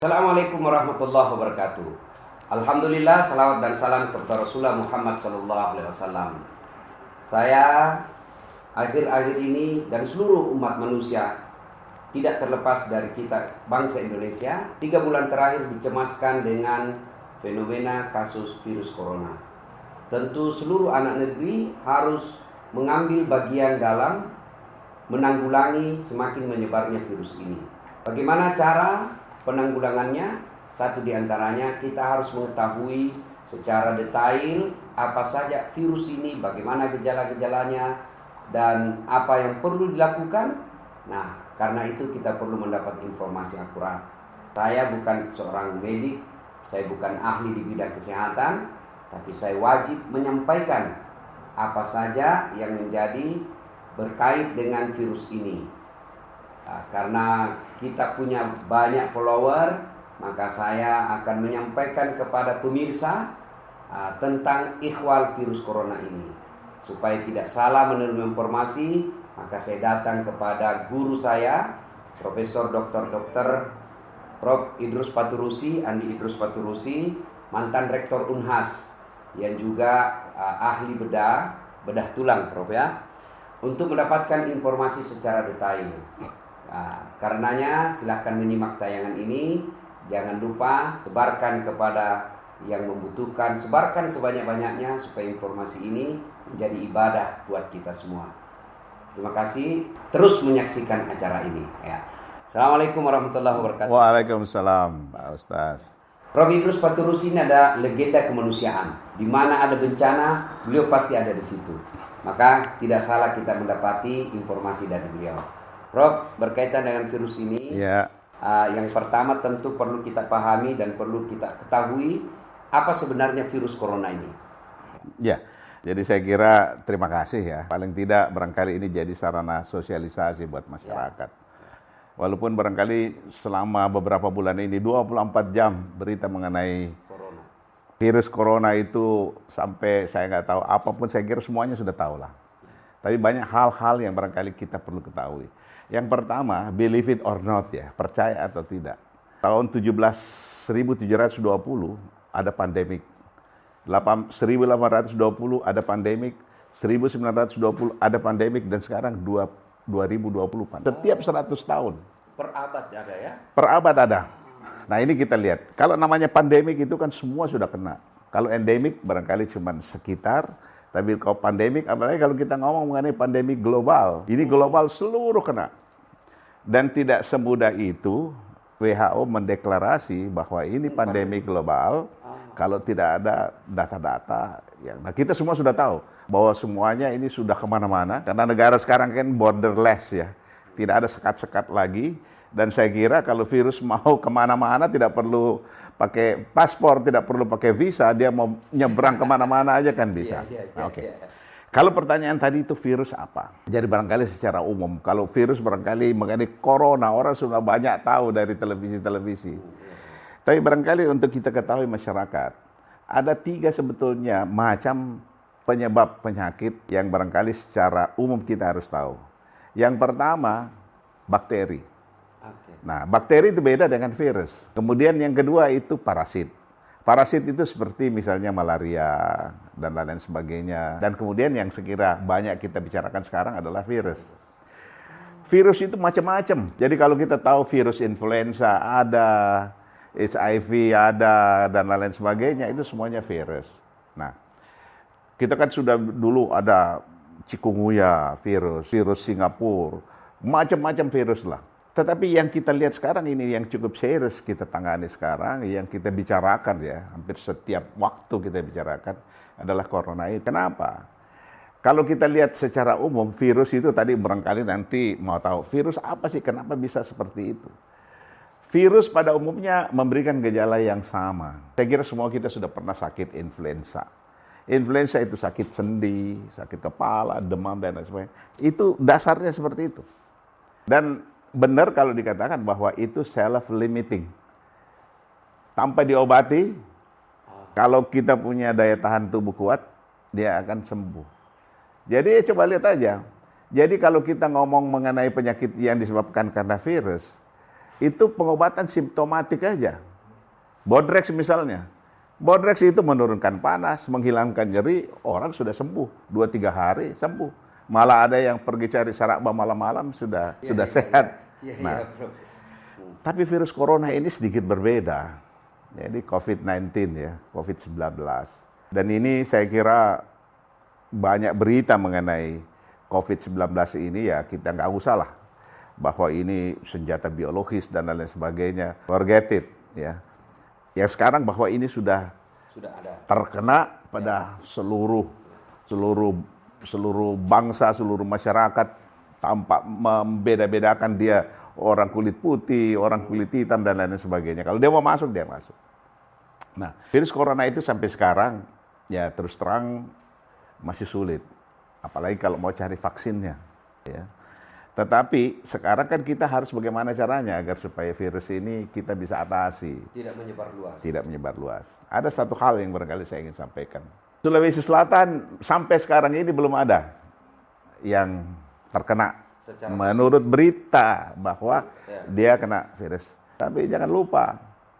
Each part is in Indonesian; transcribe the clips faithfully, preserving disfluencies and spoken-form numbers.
Assalamualaikum warahmatullahi wabarakatuh. Alhamdulillah, salawat dan salam kepada Rasulullah Muhammad sallallahu alaihi wasallam. Saya akhir-akhir ini dan seluruh umat manusia, tidak terlepas dari kita bangsa Indonesia, tiga bulan terakhir dicemaskan dengan fenomena kasus virus corona. Tentu seluruh anak negeri harus mengambil bagian dalam menanggulangi semakin menyebarnya virus ini. Bagaimana cara penanggulangannya? Satu diantaranya, kita harus mengetahui secara detail apa saja virus ini, bagaimana gejala-gejalanya, dan apa yang perlu dilakukan. Nah, karena itu kita perlu mendapat informasi akurat. Saya bukan seorang medik, saya bukan ahli di bidang kesehatan, tapi saya wajib menyampaikan apa saja yang menjadi berkait dengan virus ini. Nah, karena kita punya banyak follower, maka saya akan menyampaikan kepada pemirsa uh, tentang ihwal virus corona ini. Supaya tidak salah menerima informasi, maka saya datang kepada guru saya, Profesor Doktor Dokter Prof Idrus Paturusi, Andi Idrus Paturusi, mantan Rektor Unhas, yang juga uh, ahli bedah, bedah tulang, Prof ya, untuk mendapatkan informasi secara detail. Nah, karenanya silahkan menyimak tayangan ini. Jangan lupa sebarkan kepada yang membutuhkan. Sebarkan sebanyak-banyaknya supaya informasi ini menjadi ibadah buat kita semua. Terima kasih. Terus menyaksikan acara ini ya. Assalamualaikum warahmatullahi wabarakatuh. Waalaikumsalam, Pak Ustaz. Prof Idrus Paturusi ini ada legenda kemanusiaan. Di mana ada bencana, beliau pasti ada di situ. Maka tidak salah kita mendapati informasi dari beliau. Prof, berkaitan dengan virus ini, ya. uh, yang pertama tentu perlu kita pahami dan perlu kita ketahui apa sebenarnya virus corona ini. Ya, jadi saya kira terima kasih ya. Paling tidak barangkali ini jadi sarana sosialisasi buat masyarakat. Ya. Walaupun barangkali selama beberapa bulan ini dua puluh empat jam berita mengenai corona. Virus corona itu sampai saya nggak tahu apapun, saya kira semuanya sudah tahu lah. Tapi banyak hal-hal yang barangkali kita perlu ketahui. Yang pertama, believe it or not ya, percaya atau tidak. Tahun seribu tujuh ratus dua puluh ada pandemik. seribu delapan ratus dua puluh ada pandemik, seribu sembilan ratus dua puluh ada pandemik, dan sekarang dua ribu dua puluh. Setiap seratus tahun. Per abad ada ya? Per abad ada. Nah ini kita lihat, kalau namanya pandemik itu kan semua sudah kena. Kalau endemik barangkali cuma sekitar, tapi kalau pandemik, apalagi kalau kita ngomong mengenai pandemi global, ini global seluruh kena. Dan tidak semudah itu W H O mendeklarasi bahwa ini pandemi global kalau tidak ada data-data. Nah kita semua sudah tahu bahwa semuanya ini sudah kemana-mana, karena negara sekarang kan borderless ya, tidak ada sekat-sekat lagi. Dan saya kira kalau virus mau kemana-mana tidak perlu pakai paspor, tidak perlu pakai visa, dia mau nyebrang kemana-mana aja kan bisa. Yeah, yeah, yeah, nah, Oke. Okay. Yeah. Kalau pertanyaan tadi itu virus apa? Jadi barangkali secara umum, kalau virus barangkali mengenai corona, orang sudah banyak tahu dari televisi-televisi. Tapi barangkali untuk kita ketahui masyarakat, ada tiga sebetulnya macam penyebab penyakit yang barangkali secara umum kita harus tahu. Yang pertama, bakteri. Nah, bakteri itu beda dengan virus. Kemudian yang kedua itu parasit. Parasit itu seperti misalnya malaria dan lain-lain sebagainya. Dan kemudian yang sekira banyak kita bicarakan sekarang adalah virus. Virus itu macam-macam. Jadi kalau kita tahu virus influenza ada, H I V ada, dan lain-lain sebagainya, itu semuanya virus. Nah, kita kan sudah dulu ada chikungunya virus, virus Singapura, macam-macam virus lah. Tetapi yang kita lihat sekarang ini yang cukup serius kita tangani sekarang, yang kita bicarakan ya, hampir setiap waktu kita bicarakan adalah corona ini. Kenapa? Kalau kita lihat secara umum, virus itu tadi barangkali nanti mau tahu, virus apa sih, kenapa bisa seperti itu? Virus pada umumnya memberikan gejala yang sama. Saya kira semua kita sudah pernah sakit influenza. Influenza itu sakit sendi, sakit kepala, demam, dan lain sebagainya. Itu dasarnya seperti itu. Dan benar kalau dikatakan bahwa itu self-limiting. Tanpa diobati, kalau kita punya daya tahan tubuh kuat, dia akan sembuh. Jadi coba lihat aja. Jadi kalau kita ngomong mengenai penyakit yang disebabkan karena virus, itu pengobatan simptomatik aja. Bodrex misalnya. Bodrex itu menurunkan panas, menghilangkan nyeri, orang sudah sembuh. Dua tiga hari sembuh. Malah ada yang pergi cari sarakba malam-malam sudah ya, sudah ya, sehat. Ya, ya, nah, ya, bro. Tapi virus corona ini sedikit berbeda. Jadi covid sembilan belas ya, covid sembilan belas. Dan ini saya kira banyak berita mengenai covid sembilan belas ini ya kita nggak usah lah. Bahwa ini senjata biologis dan lain sebagainya. Forget it ya. Yang sekarang bahwa ini sudah sudah ada terkena pada ya. seluruh seluruh seluruh bangsa, seluruh masyarakat, tampak membeda-bedakan dia orang kulit putih, orang kulit hitam dan lain sebagainya. Kalau dia mau masuk, dia masuk. Nah, virus corona itu sampai sekarang ya terus terang masih sulit. Apalagi kalau mau cari vaksinnya ya. Tetapi sekarang kan kita harus bagaimana caranya agar supaya virus ini kita bisa atasi. Tidak menyebar luas. Tidak menyebar luas. Ada satu hal yang barangkali saya ingin sampaikan. Sulawesi Selatan sampai sekarang ini belum ada yang terkena. Secara menurut positif. Berita bahwa ya. Dia kena virus. Tapi jangan lupa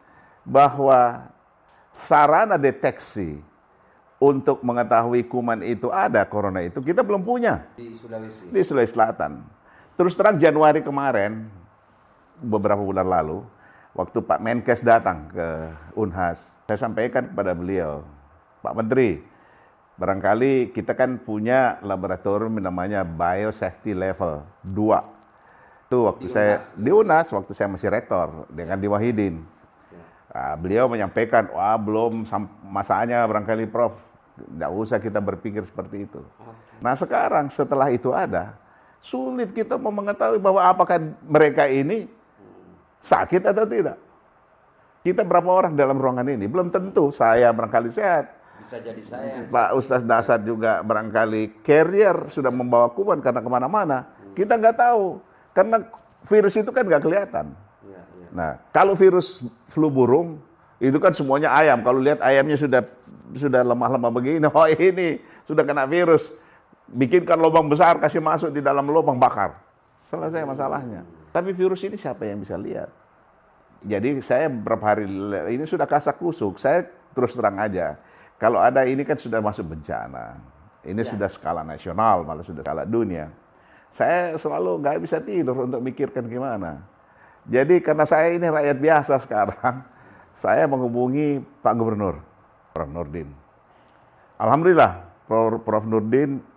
bahwa sarana deteksi untuk mengetahui kuman itu ada, corona itu, kita belum punya. Di Sulawesi. Di Sulawesi Selatan. Terus terang Januari kemarin, beberapa bulan lalu, waktu Pak Menkes datang ke Unhas, saya sampaikan kepada beliau, Pak Menteri, barangkali kita kan punya laboratorium namanya Biosafety Level dua. Itu waktu di saya Unas. di Unas, waktu saya masih rektor dengan Di Wahidin. Ya. Nah, beliau menyampaikan, wah belum masanya barangkali Prof, tidak usah kita berpikir seperti itu. Okay. Nah sekarang setelah itu ada, sulit kita mau mengetahui bahwa apakah mereka ini sakit atau tidak. Kita berapa orang dalam ruangan ini? Belum tentu saya barangkali sehat. Bisa jadi saya. Pak Ustadz Dasar juga barangkali carrier sudah membawa kuman karena kemana-mana. Hmm. Kita nggak tahu. Karena virus itu kan nggak kelihatan. Ya, ya. Nah, kalau virus flu burung, itu kan semuanya ayam. Kalau lihat ayamnya sudah sudah lemah-lemah begini, oh ini sudah kena virus. Bikinkan lubang besar, kasih masuk di dalam lubang, bakar. Selesai masalahnya. Tapi virus ini siapa yang bisa lihat? Jadi saya beberapa hari ini sudah kasak kusuk. Saya terus terang aja. Kalau ada ini kan sudah masuk bencana. Ini ya. Sudah skala nasional, malah sudah skala dunia. Saya selalu nggak bisa tidur untuk mikirkan gimana. Jadi karena saya ini rakyat biasa sekarang, saya menghubungi Pak Gubernur, Prof Nurdin. Alhamdulillah, Prof Nurdin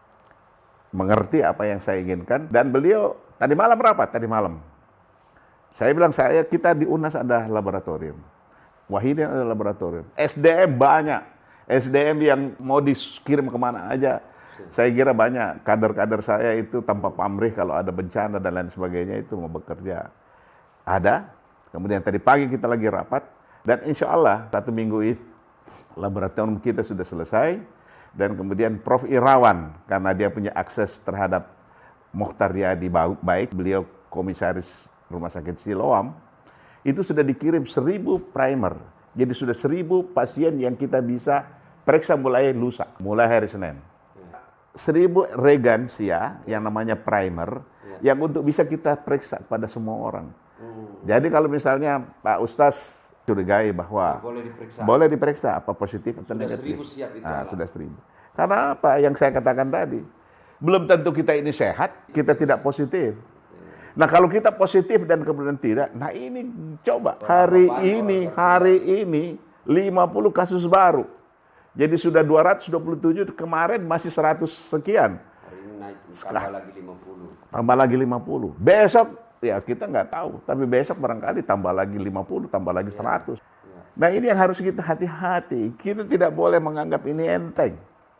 mengerti apa yang saya inginkan, dan beliau tadi malam rapat, tadi malam. Saya bilang, saya kita di Unas ada laboratorium. Wahidin ada laboratorium. S D M banyak. S D M yang mau dikirim kemana aja. Saya kira banyak. Kader-kader saya itu tanpa pamrih kalau ada bencana dan lain sebagainya itu mau bekerja. Ada. Kemudian tadi pagi kita lagi rapat. Dan insya Allah satu minggu ini laboratorium kita sudah selesai. Dan kemudian Prof Irawan, karena dia punya akses terhadap Mokhtar Riyadi baik, beliau komisaris Rumah Sakit Siloam, itu sudah dikirim seribu primer. Jadi sudah seribu pasien yang kita bisa periksa mulai lusa, mulai hari Senin. Seribu regansia yang namanya primer, yang untuk bisa kita periksa pada semua orang. Jadi kalau misalnya Pak Ustadz curigai bahwa boleh diperiksa, boleh diperiksa apa positif atau sudah negatif. Seribu siap itu nah, sudah seribu. Karena apa yang saya katakan tadi, belum tentu kita ini sehat, kita tidak positif. Nah kalau kita positif dan kemudian tidak, nah ini coba hari ini, hari ini lima puluh kasus baru. Jadi sudah dua ratus dua puluh tujuh, kemarin masih seratus sekian. Hari ini naik, tambah lagi lima puluh. Tambah lagi lima puluh. Besok ya kita nggak tahu, tapi besok barangkali tambah lagi lima puluh, tambah lagi seratus. Ya, ya. Nah ini yang harus kita hati-hati. Kita tidak boleh menganggap ini enteng.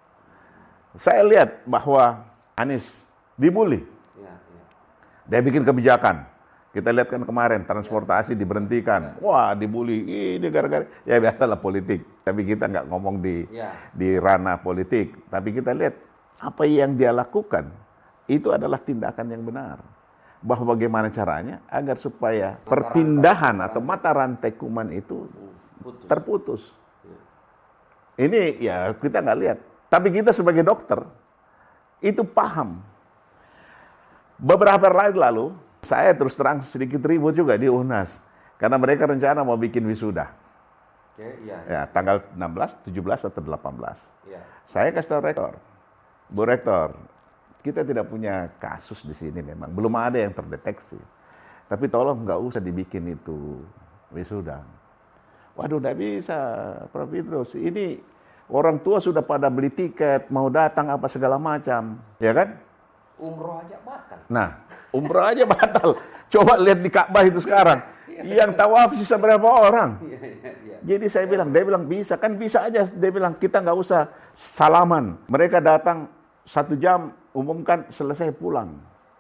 Saya lihat bahwa Anies dibully. Ya, ya. Dia bikin kebijakan. Kita lihat kan kemarin transportasi ya. diberhentikan. Ya. Wah dibully, ini gara-gara. Ya biasalah politik. Tapi kita nggak ngomong di ya. di ranah politik. Tapi kita lihat apa yang dia lakukan. Itu adalah tindakan yang benar. Bahwa bagaimana caranya agar supaya mata perpindahan rantai, atau mata rantai kuman itu putus. terputus. Ya. Ini ya kita nggak lihat. Tapi kita sebagai dokter itu paham. Beberapa hari lalu Saya terus terang sedikit ribut juga di U N A S. Karena mereka rencana mau bikin wisuda. Oke, iya. Ya, tanggal enam belas, tujuh belas, atau delapan belas. Iya. Saya kasih tahu rektor, Bu Rektor, kita tidak punya kasus di sini memang. Belum ada yang terdeteksi. Tapi tolong nggak usah dibikin itu wisuda. Waduh, nggak bisa, Prof Idrus. Ini orang tua sudah pada beli tiket, mau datang apa segala macam. Ya kan? Umroh aja batal. Nah, umroh aja batal. Coba lihat di Ka'bah itu sekarang. Yang tawaf sisa berapa orang? Iya, iya, iya. Jadi saya bilang, dia bilang bisa. Kan bisa aja. Dia bilang, kita nggak usah salaman. Mereka datang satu jam, umumkan, selesai pulang.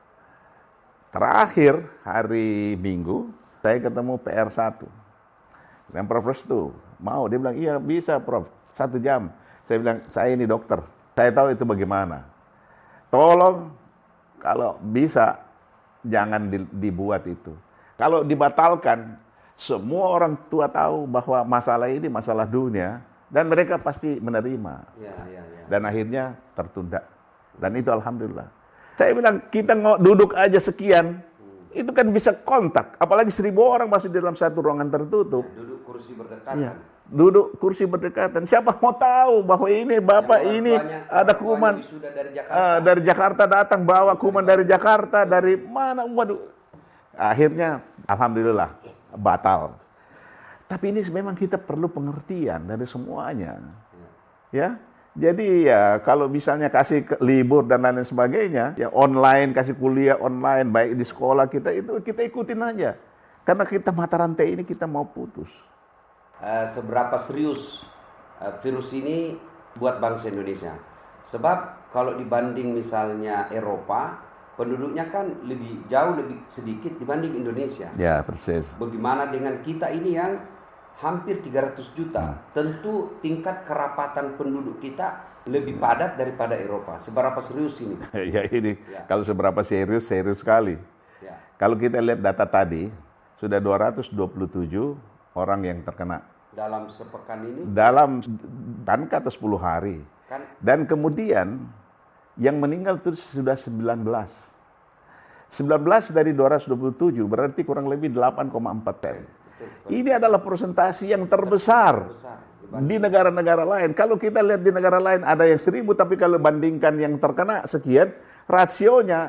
Terakhir, hari Minggu, saya ketemu P R satu. Dan Prof Restu, mau? Dia bilang, iya bisa Prof, satu jam. Saya bilang, saya ini dokter. Saya tahu itu bagaimana. Tolong, kalau bisa, jangan dibuat itu. Kalau dibatalkan, semua orang tua tahu bahwa masalah ini masalah dunia, dan mereka pasti menerima. Ya, ya, ya. Dan akhirnya tertunda. Dan itu alhamdulillah. Saya bilang, kita duduk aja sekian, hmm. itu kan bisa kontak. Apalagi seribu orang masih dalam satu ruangan tertutup. Ya, duduk kursi berdekatan. Ya, duduk kursi berdekatan. Siapa mau tahu bahwa ini Bapak Yang ini tuanya, ada kuman. Dari Jakarta. Uh, dari Jakarta datang bawa kuman dari Jakarta. Dari mana? Waduh. Akhirnya, alhamdulillah, batal. Tapi ini memang kita perlu pengertian dari semuanya. Ya, jadi ya kalau misalnya kasih libur dan lain sebagainya, ya online, kasih kuliah online, baik di sekolah kita, itu kita ikutin aja. Karena kita mata rantai ini kita mau putus. Uh, seberapa serius uh, virus ini buat bangsa Indonesia? Sebab kalau dibanding misalnya Eropa, penduduknya kan lebih jauh lebih sedikit dibanding Indonesia. Ya, persis. Bagaimana dengan kita ini yang hampir tiga ratus juta? Hmm. Tentu tingkat kerapatan penduduk kita lebih padat daripada Eropa. Seberapa serius ini? Ya ini, ya. Kalau seberapa serius, serius sekali. Ya. Kalau kita lihat data tadi, sudah dua ratus dua puluh tujuh orang yang terkena. Dalam sepekan ini? Dalam kan kata sepuluh hari. Kan? Dan kemudian yang meninggal itu sudah sembilan belas. sembilan belas dari dua ratus dua puluh tujuh berarti kurang lebih delapan koma empat persen. Ini adalah persentase yang terbesar, terbesar di negara-negara lain. Kalau kita lihat di negara lain ada yang seribu, tapi kalau bandingkan yang terkena sekian, rasionya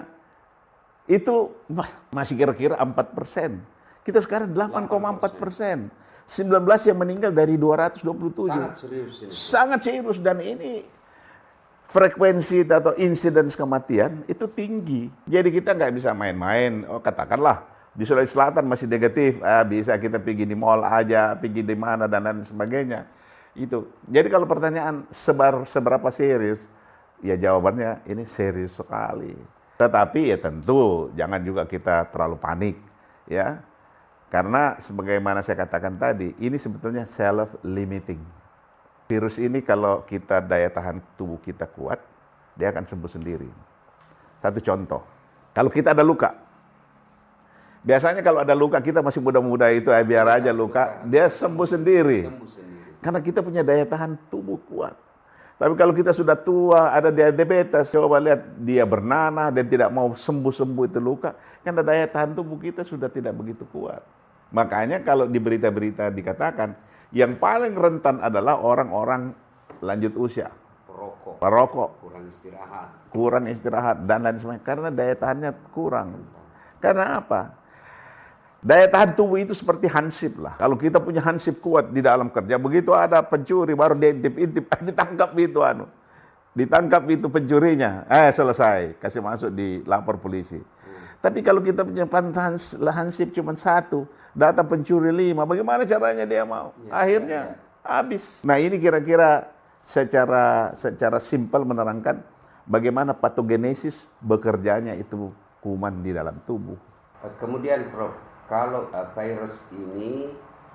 itu masih kira-kira empat persen. Kita sekarang delapan koma empat persen. sembilan belas yang meninggal dari dua ratus dua puluh tujuh. Sangat serius ini. Sangat serius, dan ini frekuensi atau insiden kematian itu tinggi. Jadi kita nggak bisa main-main. Oh, katakanlah di Sulawesi Selatan masih negatif, ah, bisa kita pergi di mall aja, pergi di mana dan lain sebagainya. Itu. Jadi kalau pertanyaan sebar seberapa serius, ya jawabannya ini serius sekali. Tetapi ya tentu jangan juga kita terlalu panik, ya. Karena sebagaimana saya katakan tadi, ini sebetulnya self-limiting. Virus ini kalau kita daya tahan tubuh kita kuat, dia akan sembuh sendiri. Satu contoh, kalau kita ada luka, biasanya kalau ada luka kita masih muda-muda itu, eh, biar aja luka, dia sembuh sendiri. Sembuh sendiri. Karena kita punya daya tahan tubuh kuat. Tapi kalau kita sudah tua, ada diabetes, coba lihat dia bernanah dan tidak mau sembuh-sembuh itu luka, karena daya tahan tubuh kita sudah tidak begitu kuat. Makanya kalau di berita-berita dikatakan, yang paling rentan adalah orang-orang lanjut usia. Perokok. Perokok. Kurang istirahat. Kurang istirahat dan lain sebagainya. Karena daya tahannya kurang. Karena apa? Daya tahan tubuh itu seperti hansip lah. Kalau kita punya hansip kuat di dalam kerja, begitu ada pencuri baru dia intip-intip, ditangkap itu anu. Ditangkap itu pencurinya. Eh selesai, kasih masuk di lapor polisi. Hmm. Tapi kalau kita punya hansip cuma satu, datang pencuri lima, bagaimana caranya dia mau? Ya, akhirnya ya, ya. habis. Nah, ini kira-kira secara secara simpel menerangkan bagaimana patogenesis bekerjanya itu kuman di dalam tubuh. Kemudian Prof, kalau uh, virus ini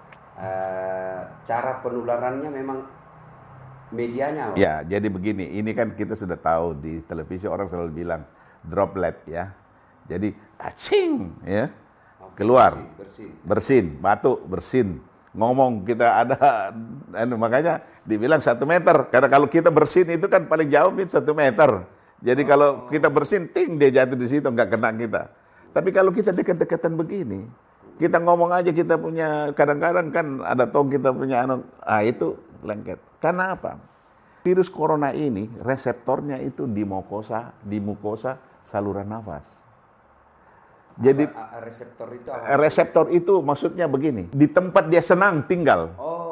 uh, cara penularannya memang medianya apa? Ya, jadi begini, ini kan kita sudah tahu di televisi orang selalu bilang droplet ya. Jadi acing ya. Keluar, bersin, bersin, batuk, bersin, ngomong kita ada, makanya dibilang satu meter. Karena kalau kita bersin itu kan paling jauh itu satu meter. Jadi oh. kalau kita bersin, ting dia jatuh di situ nggak kena kita. Tapi kalau kita dekat-dekatan begini, kita ngomong aja kita punya, kadang-kadang kan ada tong kita punya anu, ah itu lengket. Karena apa? Virus corona ini reseptornya itu di mukosa, di mukosa saluran nafas. Jadi apa, reseptor itu apa? Reseptor itu maksudnya begini, di tempat dia senang tinggal.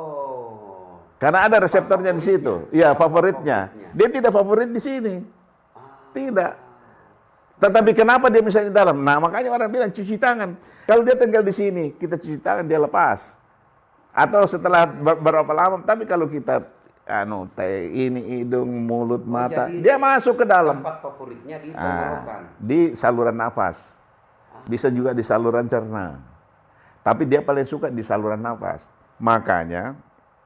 Oh. Karena ada reseptornya di situ. Iya, favoritnya. favoritnya. Dia tidak favorit di sini. Tidak. Tetapi kenapa dia misalnya di dalam? Nah, makanya orang bilang cuci tangan. Kalau dia tinggal di sini, kita cuci tangan, dia lepas. Atau setelah berapa lama, tapi kalau kita anu teh ini hidung, mulut, mata, oh, dia masuk ke dalam. Tempat favoritnya di tenggorokan. Ah, di saluran nafas. Bisa juga di saluran cerna. Tapi dia paling suka di saluran nafas. Makanya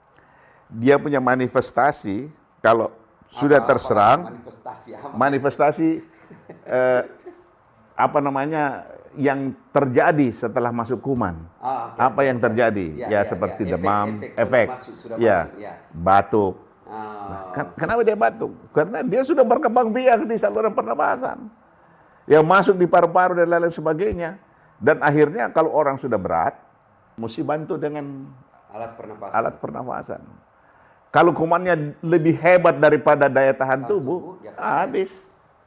dia punya manifestasi kalau sudah apa, terserang apa, manifestasi apa? manifestasi eh, apa namanya yang terjadi setelah masuk kuman. Ah, okay. Apa yang terjadi? Ya, ya, ya seperti ya. demam, efek, efek, efek. Sudah masuk, sudah ya, masuk, ya, batuk. Oh. Nah, kan, kenapa dia batuk? Karena dia sudah berkembang biak di saluran pernapasan. Yang masuk di paru-paru dan lain-lain sebagainya. Dan akhirnya kalau orang sudah berat, mesti bantu dengan alat pernapasan. Alat pernapasan. Kalau kumannya lebih hebat daripada daya tahan tubuh, tubuh ya kan habis.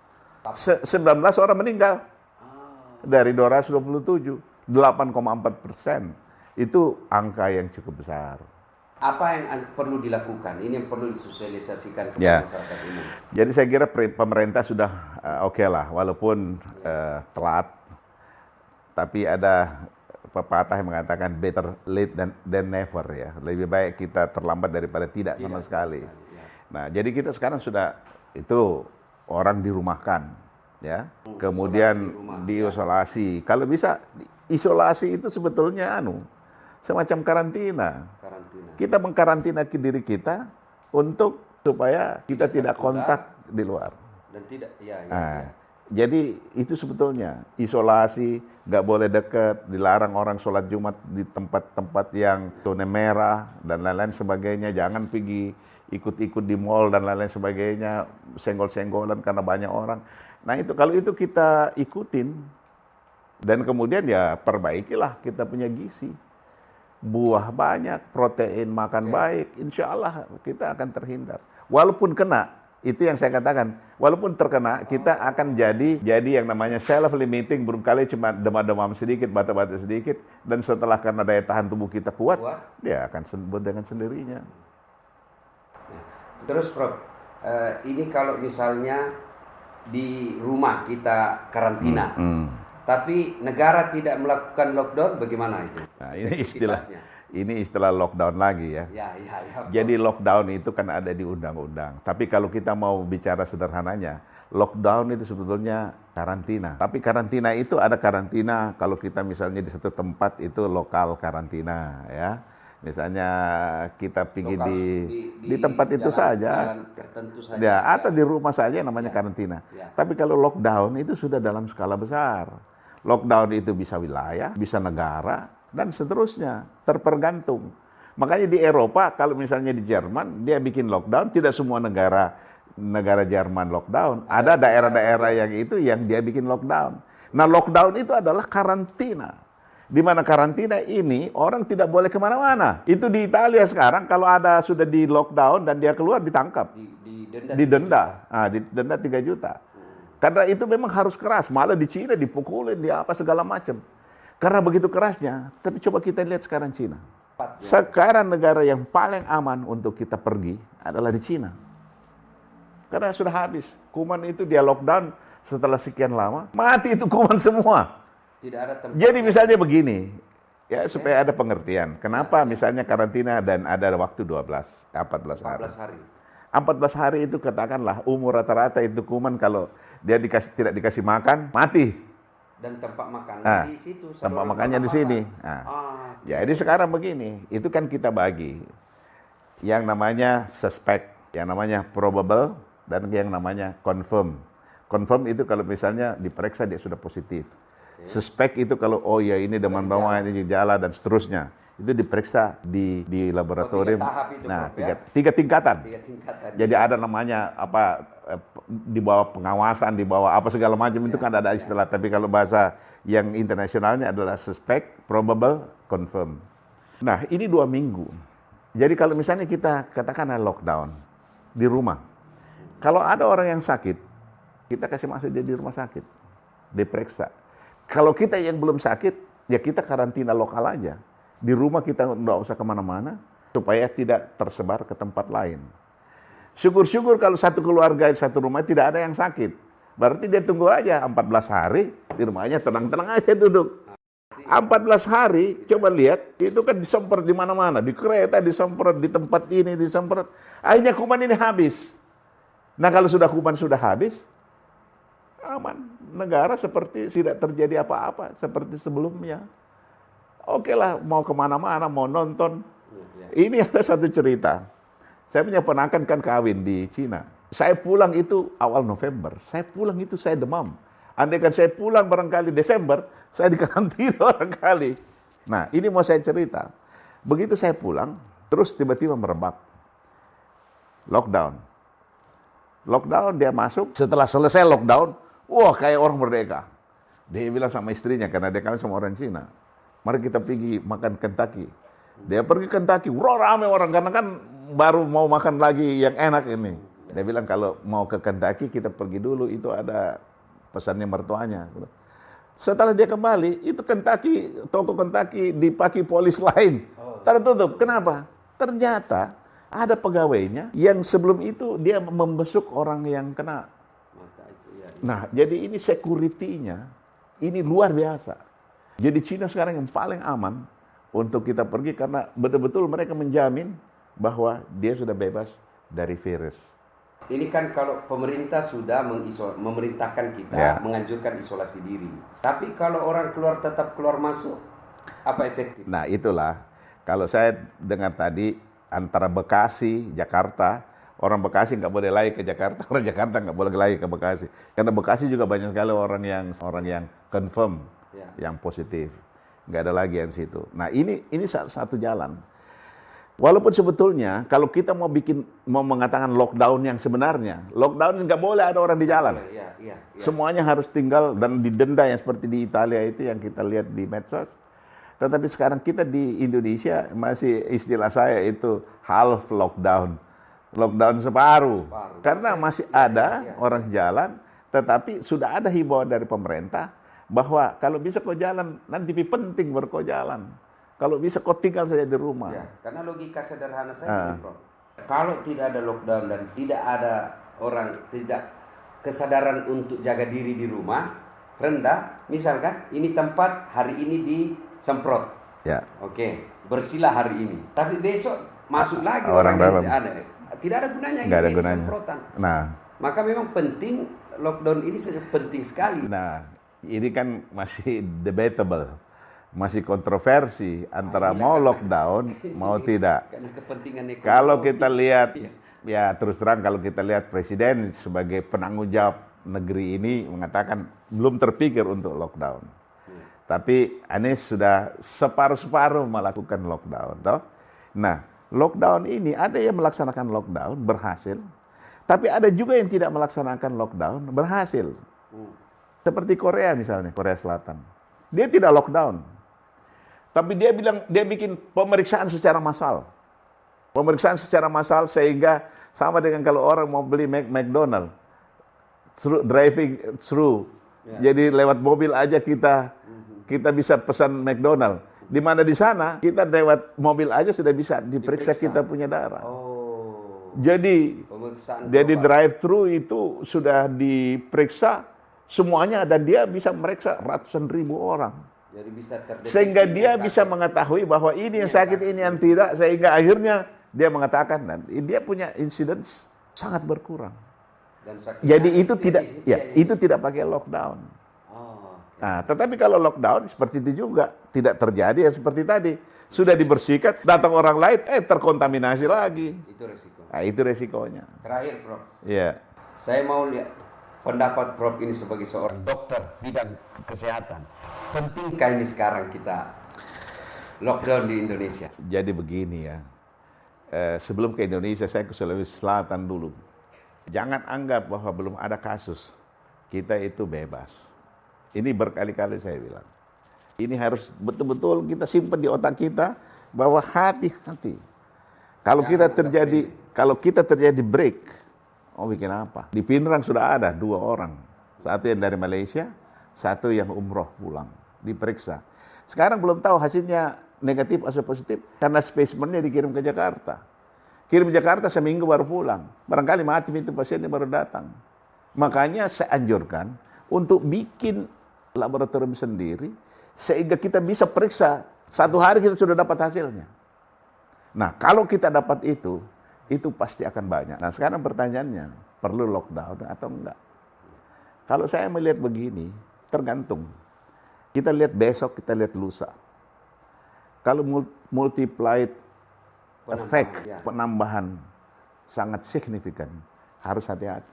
Se- sembilan belas orang meninggal. Ah. Dari dua ratus dua puluh tujuh, delapan koma empat persen. Itu angka yang cukup besar. Apa yang perlu dilakukan? Ini yang perlu disosialisasikan kepada ya. masyarakat umum. Jadi saya kira pemerintah sudah uh, oke okay lah, walaupun uh, telat. Tapi ada pepatah yang mengatakan better late than, than never ya. Lebih baik kita terlambat daripada tidak, tidak sama sekali. Ya. Nah, jadi kita sekarang sudah itu orang dirumahkan ya. Hmm, Kemudian diisolasi. Ya. Kalau bisa isolasi itu sebetulnya anu semacam karantina. karantina. Kita mengkarantina diri kita untuk supaya kita tidak, tidak kontak di luar. Dan tidak ya, ya, nah, ya. Jadi itu sebetulnya isolasi, nggak boleh dekat, dilarang orang sholat Jumat di tempat-tempat yang zona merah dan lain-lain sebagainya. Jangan pergi ikut-ikut di mall dan lain-lain sebagainya, senggol-senggolan karena banyak orang. Nah itu kalau itu kita ikutin dan kemudian ya perbaikilah kita punya gizi. Buah banyak, protein makan okay. baik, insya Allah kita akan terhindar. Walaupun kena, itu yang saya katakan, walaupun terkena, kita akan jadi jadi yang namanya self-limiting, barangkali cuma demam-demam sedikit, batuk-batuk sedikit, dan setelah karena daya tahan tubuh kita kuat, kuat. dia akan sembuh dengan sendirinya. Terus Prof, uh, ini kalau misalnya di rumah kita karantina, hmm, hmm. tapi negara tidak melakukan lockdown, bagaimana itu? Nah, ini istilah ini istilah lockdown lagi ya. Ya, ya, ya. Jadi lockdown itu kan ada di undang-undang. Tapi kalau kita mau bicara sederhananya, lockdown itu sebetulnya karantina. Tapi karantina itu ada karantina kalau kita misalnya di satu tempat itu lokal karantina ya. Misalnya kita pergi di, di, di, di tempat itu jalan, saja, jalan tertentu saja ya, atau di rumah saja namanya ya. karantina. Ya. Tapi kalau lockdown itu sudah dalam skala besar. Lockdown itu bisa wilayah, bisa negara, dan seterusnya, terpergantung. Makanya di Eropa, kalau misalnya di Jerman, dia bikin lockdown, tidak semua negara negara Jerman lockdown. Ada daerah-daerah yang itu yang dia bikin lockdown. Nah, lockdown itu adalah karantina. Di mana karantina ini orang tidak boleh kemana-mana. Itu di Italia sekarang kalau ada sudah di lockdown dan dia keluar ditangkap, di, di denda, didenda, ah, didenda tiga juta. Hmm. Karena itu memang harus keras. Malah di Cina dipukulin, di apa segala macam. Karena begitu kerasnya. Tapi coba kita lihat sekarang Cina. Sekarang negara yang paling aman untuk kita pergi adalah di Cina. Karena sudah habis. Kuman itu dia lockdown setelah sekian lama, mati itu kuman semua. Tidak ada tempat. Jadi misalnya begini, ya supaya ada pengertian. Kenapa misalnya karantina dan ada waktu dua belas, empat belas hari. empat belas hari. empat belas hari itu katakanlah umur rata-rata itu kuman kalau dia dikasih, tidak dikasih makan, mati. Dan tempat makan nah, di situ. Tempat makannya di sini. Nah, ah, jadi sekarang begini, itu kan kita bagi. Yang namanya suspect, yang namanya probable, dan yang namanya confirm. Confirm itu kalau misalnya diperiksa dia sudah positif. Okay. Suspek itu kalau oh ya ini demam bawah, ini gejala dan seterusnya. itu diperiksa di di laboratorium. Oh, tiga tahap itu, nah, Prof, tiga, ya? tiga tingkatan. Tiga tingkatan. Jadi ada namanya apa eh, di bawah pengawasan, di bawah apa segala macam ya, itu kan ada istilah. Ya. Tapi kalau bahasa yang internasionalnya adalah suspect, probable, confirm. Nah, ini dua minggu. Jadi kalau misalnya kita katakan ada lockdown di rumah, kalau ada orang yang sakit, kita kasih masuk dia di rumah sakit, diperiksa. Kalau kita yang belum sakit, ya kita karantina lokal aja. Di rumah kita nggak usah kemana-mana, supaya tidak tersebar ke tempat lain. Syukur-syukur kalau satu keluarga di satu rumah tidak ada yang sakit. Berarti dia tunggu aja empat belas hari, di rumahnya tenang-tenang aja duduk. empat belas hari, coba lihat, itu kan disemprot di mana-mana. Di kereta disemprot, di tempat ini disemprot. Akhirnya kuman ini habis. Nah kalau sudah kuman sudah habis, aman. Negara seperti tidak terjadi apa-apa, seperti sebelumnya. Oke lah, mau kemana-mana, mau nonton. Ini ada satu cerita. Saya punya ponakan kan kawin di Cina. Saya pulang itu awal November. Saya pulang itu saya demam. Andai kan saya pulang barangkali Desember, saya dikarantina barangkali. Nah, ini mau saya cerita. Begitu saya pulang, terus tiba-tiba merebak. Lockdown. Lockdown, dia masuk. Setelah selesai lockdown, wah kayak orang merdeka. Dia bilang sama istrinya, karena dia kawin sama orang Cina. Mari kita pergi makan Kentucky. Dia pergi Kentucky, wah rame orang, karena kan baru mau makan lagi yang enak ini. Dia bilang kalau mau ke Kentucky, kita pergi dulu, itu ada pesannya mertuanya. Setelah dia kembali, itu Kentucky, toko Kentucky dipakai polis lain. Tertutup, kenapa? Ternyata ada pegawainya yang sebelum itu dia membesuk orang yang kena. Nah, jadi ini security-nya, ini luar biasa. Jadi Cina sekarang yang paling aman untuk kita pergi karena betul-betul mereka menjamin bahwa dia sudah bebas dari virus. Ini kan kalau pemerintah sudah mengisol, memerintahkan kita ya. menganjurkan isolasi diri. Tapi kalau orang keluar tetap keluar masuk, apa efektif? Nah itulah, kalau saya dengar tadi antara Bekasi, Jakarta, orang Bekasi nggak boleh lagi ke Jakarta, orang Jakarta nggak boleh lagi ke Bekasi. Karena Bekasi juga banyak sekali orang yang orang yang confirm, ya. yang positif. Nggak ada lagi yang situ. Nah ini ini satu jalan. Walaupun sebetulnya kalau kita mau bikin mau mengatakan lockdown yang sebenarnya, lockdown nggak boleh ada orang di jalan. Ya, ya, ya. Semuanya harus tinggal dan didenda yang seperti di Italia itu yang kita lihat di medsos. Tetapi sekarang kita di Indonesia masih istilah saya itu half lockdown. Lockdown separuh. separuh. Karena masih ada ya, ya. orang jalan, tetapi sudah ada himbauan dari pemerintah bahwa kalau bisa kau jalan, nanti penting baru kau jalan. Kalau bisa kau tinggal saja di rumah. Ya, karena logika sederhana saya, uh. Prof. Kalau tidak ada lockdown dan tidak ada orang, tidak kesadaran untuk jaga diri di rumah, rendah, misalkan ini tempat hari ini disemprot. Ya. Oke, bersihlah hari ini. Tapi besok masuk lagi orang, orang dalam. Tidak ada, tidak ada gunanya Nggak ada ini gunanya. semprotan. Nah, maka memang penting lockdown ini sangat penting sekali. Nah, ini kan masih debatable. Masih kontroversi antara nah, mau lockdown mau tidak. Kalau kita lihat, ya terus terang kalau kita lihat Presiden sebagai penanggung jawab negeri ini mengatakan belum terpikir untuk lockdown. Hmm. Tapi Anies sudah separuh-separuh melakukan lockdown. Toh? Nah, lockdown ini ada yang melaksanakan lockdown berhasil, tapi ada juga yang tidak melaksanakan lockdown berhasil. Hmm. Seperti Korea misalnya, Korea Selatan. Dia tidak lockdown. Tapi dia bilang, dia bikin pemeriksaan secara massal. Pemeriksaan secara massal sehingga sama dengan kalau orang mau beli McDonald. Through, driving through. Ya. Jadi lewat mobil aja kita kita bisa pesan McDonald. Di mana di sana kita lewat mobil aja sudah bisa diperiksa, diperiksa. Kita punya darah. Oh. Jadi jadi drive thru itu sudah diperiksa semuanya dan dia bisa meriksa ratusan ribu orang. Jadi bisa sehingga dia bisa mengetahui bahwa ini yang sakit, ini yang tidak, sehingga akhirnya dia mengatakan dan dia punya incidence sangat berkurang. Dan jadi itu tidak ya, ya itu tidak pakai lockdown. Oh, okay. Nah, tetapi kalau lockdown seperti itu juga tidak terjadi ya seperti tadi. Sudah dibersihkan, datang orang lain eh terkontaminasi lagi. Itu resiko. Nah, itu resikonya. Terakhir, Prof. Iya. Saya mau lihat pendapat Prof ini sebagai seorang dokter bidang kesehatan. Pentingkah ini sekarang kita lockdown di Indonesia? Jadi begini ya, eh, sebelum ke Indonesia saya ke Sulawesi Selatan dulu. Jangan anggap bahwa belum ada kasus, kita itu bebas. Ini berkali-kali saya bilang. Ini harus betul-betul kita simpan di otak kita bahwa hati-hati. Kalau Jangan kita anggap terjadi, remeh. kalau kita terjadi break, oh bikin apa? Di Pinrang sudah ada dua orang, satu yang dari Malaysia, satu yang umroh pulang, diperiksa. Sekarang belum tahu hasilnya negatif atau positif karena spesimennya dikirim ke Jakarta. Kirim Jakarta seminggu baru pulang. Barangkali mati itu pasiennya baru datang. Makanya saya anjurkan untuk bikin laboratorium sendiri sehingga kita bisa periksa satu hari kita sudah dapat hasilnya. Nah, kalau kita dapat itu, itu pasti akan banyak. Nah, sekarang pertanyaannya, perlu lockdown atau enggak? Kalau saya melihat begini, tergantung. Kita lihat besok, kita lihat lusa. Kalau multiplied efek ya. penambahan sangat signifikan, harus hati-hati.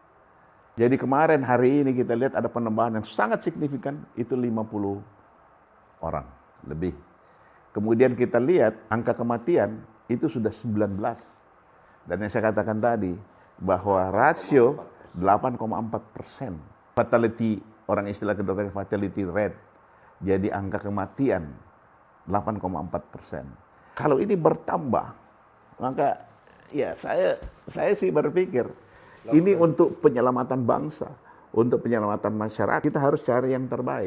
Jadi kemarin hari ini kita lihat ada penambahan yang sangat signifikan, itu lima puluh orang lebih. Kemudian kita lihat angka kematian itu sudah sembilan belas. Dan yang saya katakan tadi, bahwa rasio delapan koma empat persen. Fatality, orang istilah kedokteran fatality rate. Jadi angka kematian delapan koma empat persen. Kalau ini bertambah, maka ya saya saya sih berpikir ini untuk penyelamatan bangsa, untuk penyelamatan masyarakat, kita harus cari yang terbaik.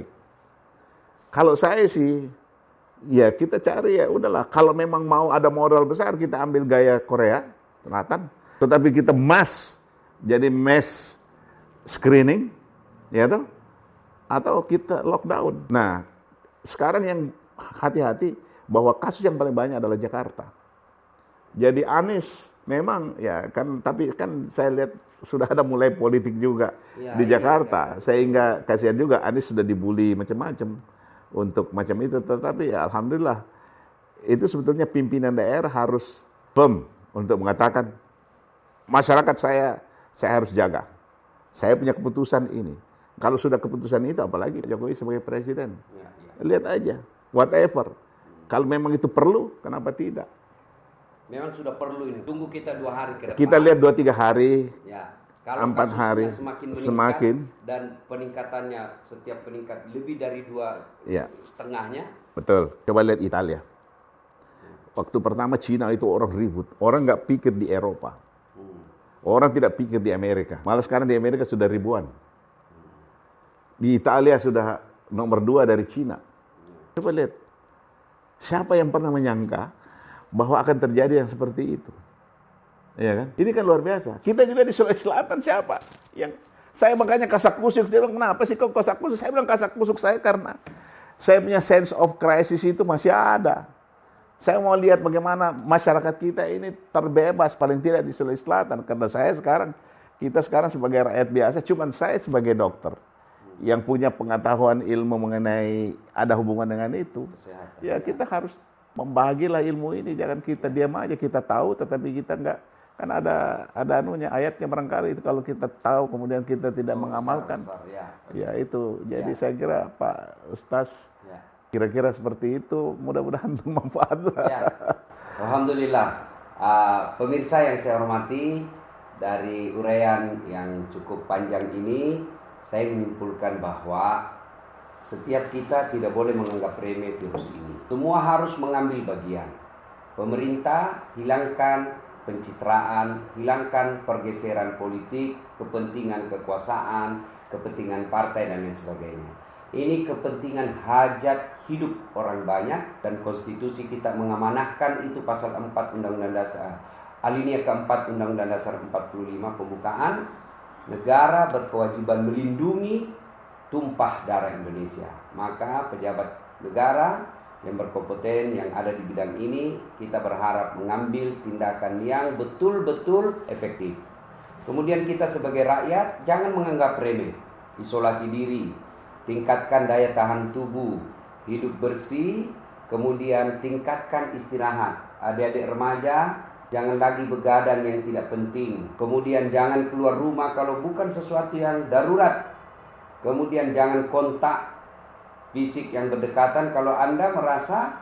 Kalau saya sih, ya kita cari ya udahlah. Kalau memang mau ada modal besar, kita ambil gaya Korea Selatan. Tetapi kita mass, jadi mass screening, ya toh? Atau kita lockdown. Nah, sekarang yang hati-hati bahwa kasus yang paling banyak adalah Jakarta. Jadi Anies memang ya kan, tapi kan saya lihat sudah ada mulai politik juga ya, di Jakarta, iya, sehingga kasihan juga Anies sudah dibully macam-macam untuk macam itu. Tetapi ya alhamdulillah itu sebetulnya pimpinan daerah harus firm untuk mengatakan masyarakat saya saya harus jaga. Saya punya keputusan ini. Kalau sudah keputusan itu, apalagi Pak Jokowi sebagai presiden, ya, ya. Lihat aja, whatever. Kalau memang itu perlu, kenapa tidak? Memang sudah perlu ini. Tunggu kita dua hari ke depan. Kita lihat dua tiga hari, ya. Kalau empat hari, semakin meningkat semakin dan peningkatannya setiap peningkat lebih dari dua ya. setengahnya. Betul. Coba lihat Italia. Waktu pertama Cina itu orang ribut, orang nggak pikir di Eropa, hmm. orang tidak pikir di Amerika. Malah sekarang di Amerika sudah ribuan. Di Italia sudah nomor dua dari Cina. Coba lihat. Siapa yang pernah menyangka bahwa akan terjadi yang seperti itu? Iya kan? Ini kan luar biasa. Kita juga di Sulawesi Selatan siapa? Yang saya makanya kasak kusuk. Dia bilang, kenapa sih kok kasak kusuk? Saya bilang kasak kusuk saya karena saya punya sense of crisis itu masih ada. Saya mau lihat bagaimana masyarakat kita ini terbebas paling tidak di Sulawesi Selatan. Karena saya sekarang, kita sekarang sebagai rakyat biasa, cuman saya sebagai dokter yang punya pengetahuan ilmu mengenai ada hubungan dengan itu. Kesehatan, ya kita ya. Harus membagilah ilmu ini, jangan kita diam aja, kita tahu tetapi kita enggak, kan ada ada anunya ayatnya barangkali itu kalau kita tahu kemudian kita tidak oh, mengamalkan besar, besar, ya. Ya itu jadi ya. Saya kira Pak Ustaz ya. Kira-kira seperti itu, mudah-mudahan bermanfaat. Ya. Alhamdulillah, uh, pemirsa yang saya hormati, dari uraian yang cukup panjang ini saya menyimpulkan bahwa setiap kita tidak boleh menganggap remeh virus ini. Semua harus mengambil bagian. Pemerintah hilangkan pencitraan, hilangkan pergeseran politik, kepentingan kekuasaan, kepentingan partai dan lain sebagainya. Ini kepentingan hajat hidup orang banyak dan konstitusi kita mengamanahkan itu pasal empat Undang-Undang Dasar, alinea keempat Undang-Undang Dasar empat puluh lima pembukaan. Negara berkewajiban melindungi tumpah darah Indonesia. Maka pejabat negara yang berkompeten yang ada di bidang ini, kita berharap mengambil tindakan yang betul-betul efektif. Kemudian kita sebagai rakyat jangan menganggap remeh. Isolasi diri, tingkatkan daya tahan tubuh, hidup bersih, kemudian tingkatkan istirahat. Adik-adik remaja jangan lagi begadang yang tidak penting. Kemudian jangan keluar rumah kalau bukan sesuatu yang darurat. Kemudian jangan kontak fisik yang berdekatan kalau Anda merasa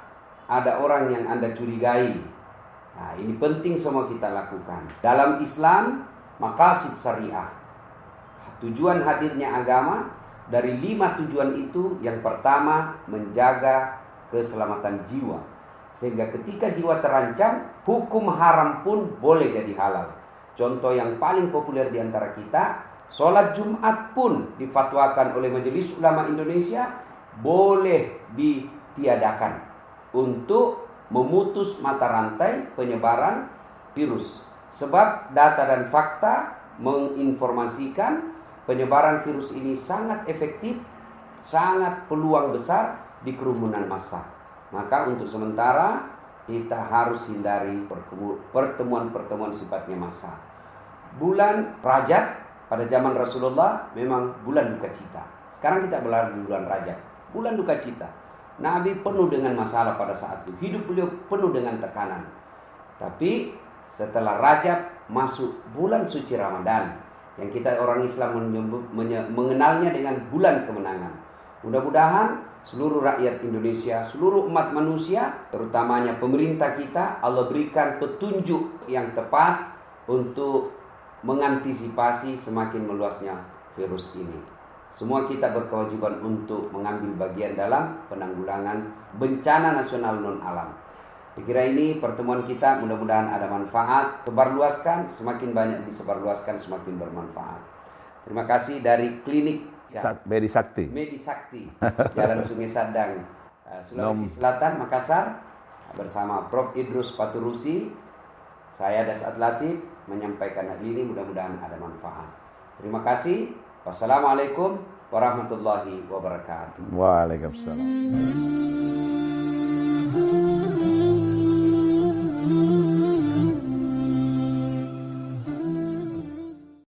ada orang yang Anda curigai. Nah, ini penting semua kita lakukan. Dalam Islam, maqasid syariah, tujuan hadirnya agama, dari lima tujuan itu, yang pertama menjaga keselamatan jiwa. Sehingga ketika jiwa terancam, hukum haram pun boleh jadi halal. Contoh yang paling populer di antara kita, sholat Jumat pun difatwakan oleh Majelis Ulama Indonesia boleh ditiadakan untuk memutus mata rantai penyebaran virus. Sebab data dan fakta menginformasikan penyebaran virus ini sangat efektif, sangat peluang besar di kerumunan massa. Maka untuk sementara kita harus hindari pertemuan-pertemuan sifatnya massa. Bulan Rajab pada zaman Rasulullah memang bulan duka cita. Sekarang kita berada di bulan Rajab, bulan duka cita. Nabi penuh dengan masalah pada saat itu. Hidup beliau penuh dengan tekanan. Tapi setelah Rajab masuk bulan suci Ramadan, yang kita orang Islam menyebut, mengenalnya dengan bulan kemenangan. Mudah-mudahan seluruh rakyat Indonesia, seluruh umat manusia, terutamanya pemerintah kita, Allah berikan petunjuk yang tepat untuk mengantisipasi semakin meluasnya virus ini. Semua kita berkewajiban untuk mengambil bagian dalam penanggulangan bencana nasional non-alam. Saya kira ini pertemuan kita, mudah-mudahan ada manfaat. Sebarluaskan, semakin banyak disebarluaskan semakin bermanfaat. Terima kasih dari klinik ya, Medi Sakti. Medi Sakti, Jalan Sungai Sadang, Sulawesi Selatan, Makassar, bersama Prof Idrus Paturusi. Saya Dasat Latif menyampaikan hal ini, mudah-mudahan ada manfaat. Terima kasih. Wassalamualaikum warahmatullahi wabarakatuh. Waalaikumsalam.